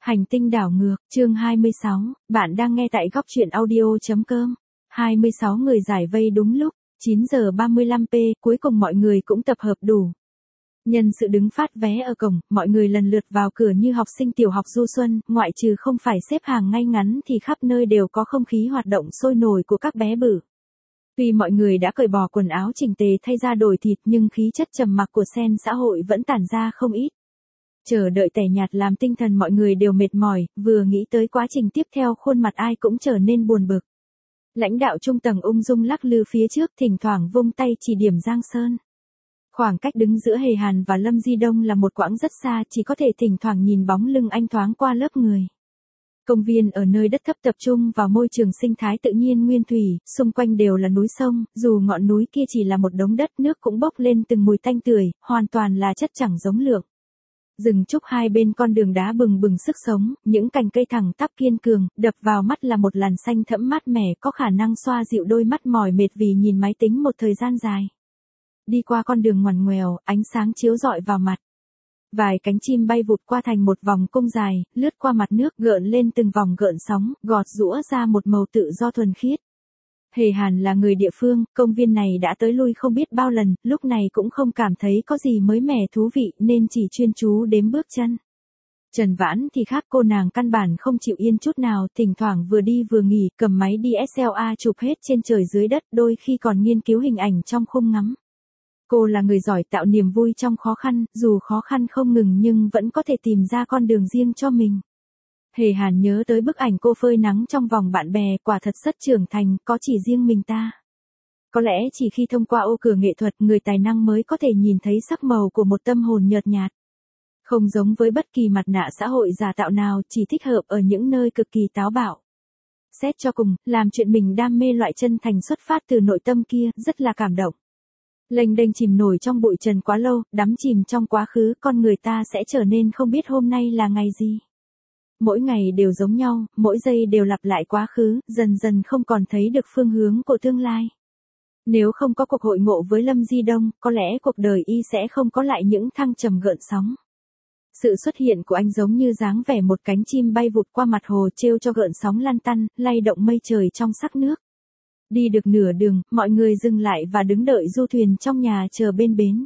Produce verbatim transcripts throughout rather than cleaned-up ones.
Hành tinh đảo ngược, chương hai mươi sáu, bạn đang nghe tại góc truyện audio.com. hai mươi sáu người giải vây đúng lúc, chín giờ ba mươi lăm p, cuối cùng mọi người cũng tập hợp đủ. Nhân sự đứng phát vé ở cổng, mọi người lần lượt vào cửa như học sinh tiểu học du xuân, ngoại trừ không phải xếp hàng ngay ngắn thì khắp nơi đều có không khí hoạt động sôi nổi của các bé bự. Tuy mọi người đã cởi bỏ quần áo chỉnh tề thay ra đổi thịt nhưng khí chất trầm mặc của sen xã hội vẫn tản ra không ít. Chờ đợi tẻ nhạt làm tinh thần mọi người đều mệt mỏi, vừa nghĩ tới quá trình tiếp theo khuôn mặt ai cũng trở nên buồn bực. Lãnh đạo trung tầng ung dung lắc lư phía trước, thỉnh thoảng vung tay chỉ điểm Giang Sơn. Khoảng cách đứng giữa Hề Hàn và Lâm Di Đông là một quãng rất xa, chỉ có thể thỉnh thoảng nhìn bóng lưng anh thoáng qua lớp người. Công viên ở nơi đất thấp tập trung vào môi trường sinh thái tự nhiên nguyên thủy, xung quanh đều là núi sông, dù ngọn núi kia chỉ là một đống đất, nước cũng bốc lên từng mùi tanh tưởi, hoàn toàn là chất chẳng giống lượng. Rừng trúc hai bên con đường đá bừng bừng sức sống, những cành cây thẳng tắp kiên cường, đập vào mắt là một làn xanh thẫm mát mẻ có khả năng xoa dịu đôi mắt mỏi mệt vì nhìn máy tính một thời gian dài. Đi qua con đường ngoằn ngoèo, ánh sáng chiếu rọi vào mặt. Vài cánh chim bay vụt qua thành một vòng cung dài, lướt qua mặt nước gợn lên từng vòng gợn sóng, gọt giũa ra một màu tự do thuần khiết. Hề Hàn là người địa phương, công viên này đã tới lui không biết bao lần, lúc này cũng không cảm thấy có gì mới mẻ thú vị nên chỉ chuyên chú đếm bước chân. Trần Vãn thì khác, cô nàng căn bản không chịu yên chút nào, thỉnh thoảng vừa đi vừa nghỉ, cầm máy đê ét lờ a chụp hết trên trời dưới đất, đôi khi còn nghiên cứu hình ảnh trong khung ngắm. Cô là người giỏi tạo niềm vui trong khó khăn, dù khó khăn không ngừng nhưng vẫn có thể tìm ra con đường riêng cho mình. Hề Hàn nhớ tới bức ảnh cô phơi nắng trong vòng bạn bè, quả thật rất trưởng thành, có chỉ riêng mình ta. Có lẽ chỉ khi thông qua ô cửa nghệ thuật, người tài năng mới có thể nhìn thấy sắc màu của một tâm hồn nhợt nhạt. Không giống với bất kỳ mặt nạ xã hội giả tạo nào, chỉ thích hợp ở những nơi cực kỳ táo bạo. Xét cho cùng, làm chuyện mình đam mê loại chân thành xuất phát từ nội tâm kia, rất là cảm động. Lênh đênh chìm nổi trong bụi trần quá lâu, đắm chìm trong quá khứ, con người ta sẽ trở nên không biết hôm nay là ngày gì. Mỗi ngày đều giống nhau, mỗi giây đều lặp lại quá khứ, dần dần không còn thấy được phương hướng của tương lai. Nếu không có cuộc hội ngộ với Lâm Di Đông, có lẽ cuộc đời y sẽ không có lại những thăng trầm gợn sóng. Sự xuất hiện của anh giống như dáng vẻ một cánh chim bay vụt qua mặt hồ, trêu cho gợn sóng lăn tăn, lay động mây trời trong sắc nước. Đi được nửa đường, mọi người dừng lại và đứng đợi du thuyền trong nhà chờ bên bến.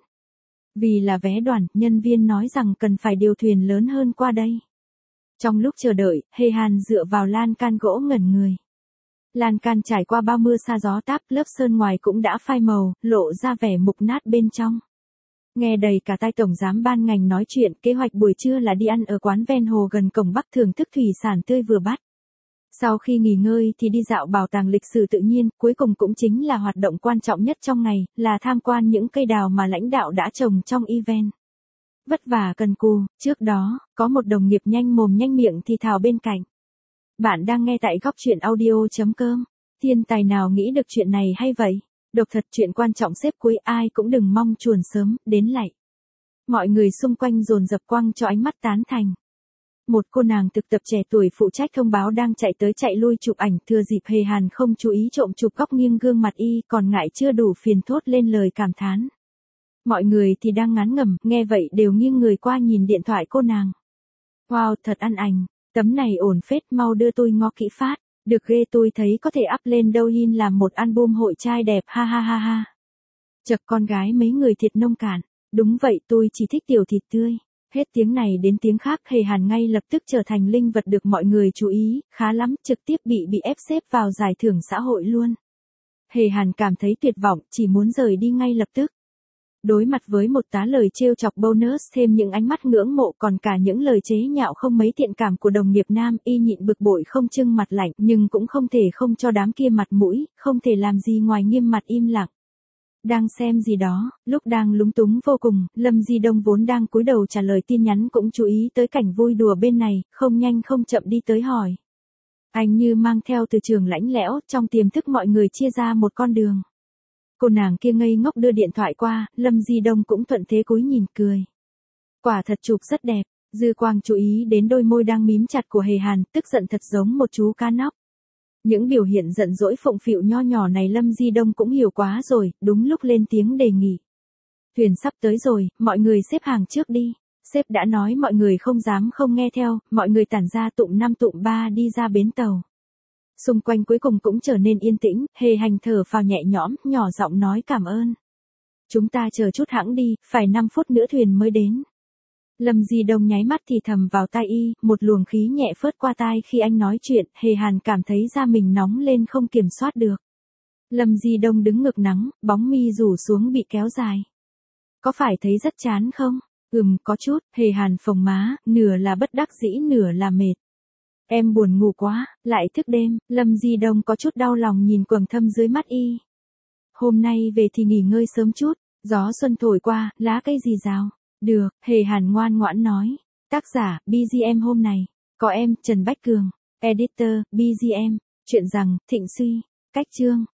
Vì là vé đoàn, nhân viên nói rằng cần phải điều thuyền lớn hơn qua đây. Trong lúc chờ đợi, Hề Hàn dựa vào lan can gỗ ngẩn người. Lan can trải qua bao mưa sa gió táp, lớp sơn ngoài cũng đã phai màu, lộ ra vẻ mục nát bên trong. Nghe đầy cả tai tổng giám ban ngành nói chuyện, kế hoạch buổi trưa là đi ăn ở quán ven hồ gần cổng Bắc thưởng thức thủy sản tươi vừa bắt. Sau khi nghỉ ngơi thì đi dạo bảo tàng lịch sử tự nhiên, cuối cùng cũng chính là hoạt động quan trọng nhất trong ngày, là tham quan những cây đào mà lãnh đạo đã trồng trong event. Vất vả cần cù, trước đó, có một đồng nghiệp nhanh mồm nhanh miệng thì thào bên cạnh. Bạn đang nghe tại góc truyện audio.com. Thiên tài nào nghĩ được chuyện này hay vậy? Độc thật, chuyện quan trọng xếp cuối, ai cũng đừng mong chuồn sớm, đến lạy. Mọi người xung quanh dồn dập quăng cho ánh mắt tán thành. Một cô nàng thực tập trẻ tuổi phụ trách thông báo đang chạy tới chạy lui chụp ảnh, thừa dịp Hề Hàn không chú ý trộm chụp góc nghiêng gương mặt y, còn ngại chưa đủ phiền thốt lên lời cảm thán. Mọi người thì đang ngán ngẩm, nghe vậy đều nghiêng người qua nhìn điện thoại cô nàng. Wow, thật ăn ảnh, tấm này ổn phết, mau đưa tôi ngó kỹ phát, được ghê, tôi thấy có thể up lên Douyin làm một album hội trai đẹp, ha ha ha ha. Chật, con gái mấy người thiệt nông cạn, đúng vậy, tôi chỉ thích tiểu thịt tươi. Hết tiếng này đến tiếng khác, Hề Hàn ngay lập tức trở thành linh vật được mọi người chú ý, khá lắm, trực tiếp bị bị ép xếp vào giải thưởng xã hội luôn. Hề Hàn cảm thấy tuyệt vọng, chỉ muốn rời đi ngay lập tức. Đối mặt với một tá lời trêu chọc bonus, thêm những ánh mắt ngưỡng mộ, còn cả những lời chế nhạo không mấy thiện cảm của đồng nghiệp nam, y nhịn bực bội không trưng mặt lạnh, nhưng cũng không thể không cho đám kia mặt mũi, không thể làm gì ngoài nghiêm mặt im lặng. Đang xem gì đó, lúc đang lúng túng vô cùng, Lâm Di Đông vốn đang cúi đầu trả lời tin nhắn cũng chú ý tới cảnh vui đùa bên này, không nhanh không chậm đi tới hỏi. Anh như mang theo từ trường lãnh lẽo, trong tiềm thức mọi người chia ra một con đường. Cô nàng kia ngây ngốc đưa điện thoại qua, Lâm Di Đông cũng thuận thế cúi nhìn cười. Quả thật chụp rất đẹp, dư quang chú ý đến đôi môi đang mím chặt của Hề Hàn, tức giận thật giống một chú cá nóc. Những biểu hiện giận dỗi phụng phịu nho nhỏ này Lâm Di Đông cũng hiểu quá rồi, đúng lúc lên tiếng đề nghị. Thuyền sắp tới rồi, mọi người xếp hàng trước đi. Sếp đã nói mọi người không dám không nghe theo, mọi người tản ra tụm năm tụm ba đi ra bến tàu. Xung quanh cuối cùng cũng trở nên yên tĩnh, Hề Hành thở phào nhẹ nhõm, nhỏ giọng nói cảm ơn. Chúng ta chờ chút hãng đi, phải năm phút nữa thuyền mới đến. Lâm Di Đông nháy mắt thì thầm vào tai y, một luồng khí nhẹ phớt qua tai khi anh nói chuyện, Hề Hàn cảm thấy da mình nóng lên không kiểm soát được. Lâm Di Đông đứng ngược nắng, bóng mi rủ xuống bị kéo dài. Có phải thấy rất chán không? Ừm, có chút, Hề Hàn phồng má, nửa là bất đắc dĩ nửa là mệt. Em buồn ngủ quá, lại thức đêm, Lâm Di Đông có chút đau lòng nhìn quầng thâm dưới mắt y. Hôm nay về thì nghỉ ngơi sớm chút, gió xuân thổi qua, lá cây rì rào. Được, Hề Hàn ngoan ngoãn nói. Tác giả, bê giê em hôm này. Có em, Trần Bách Cường. Editor, bê giê em. Chuyện rằng, Thịnh Suy. Cách chương.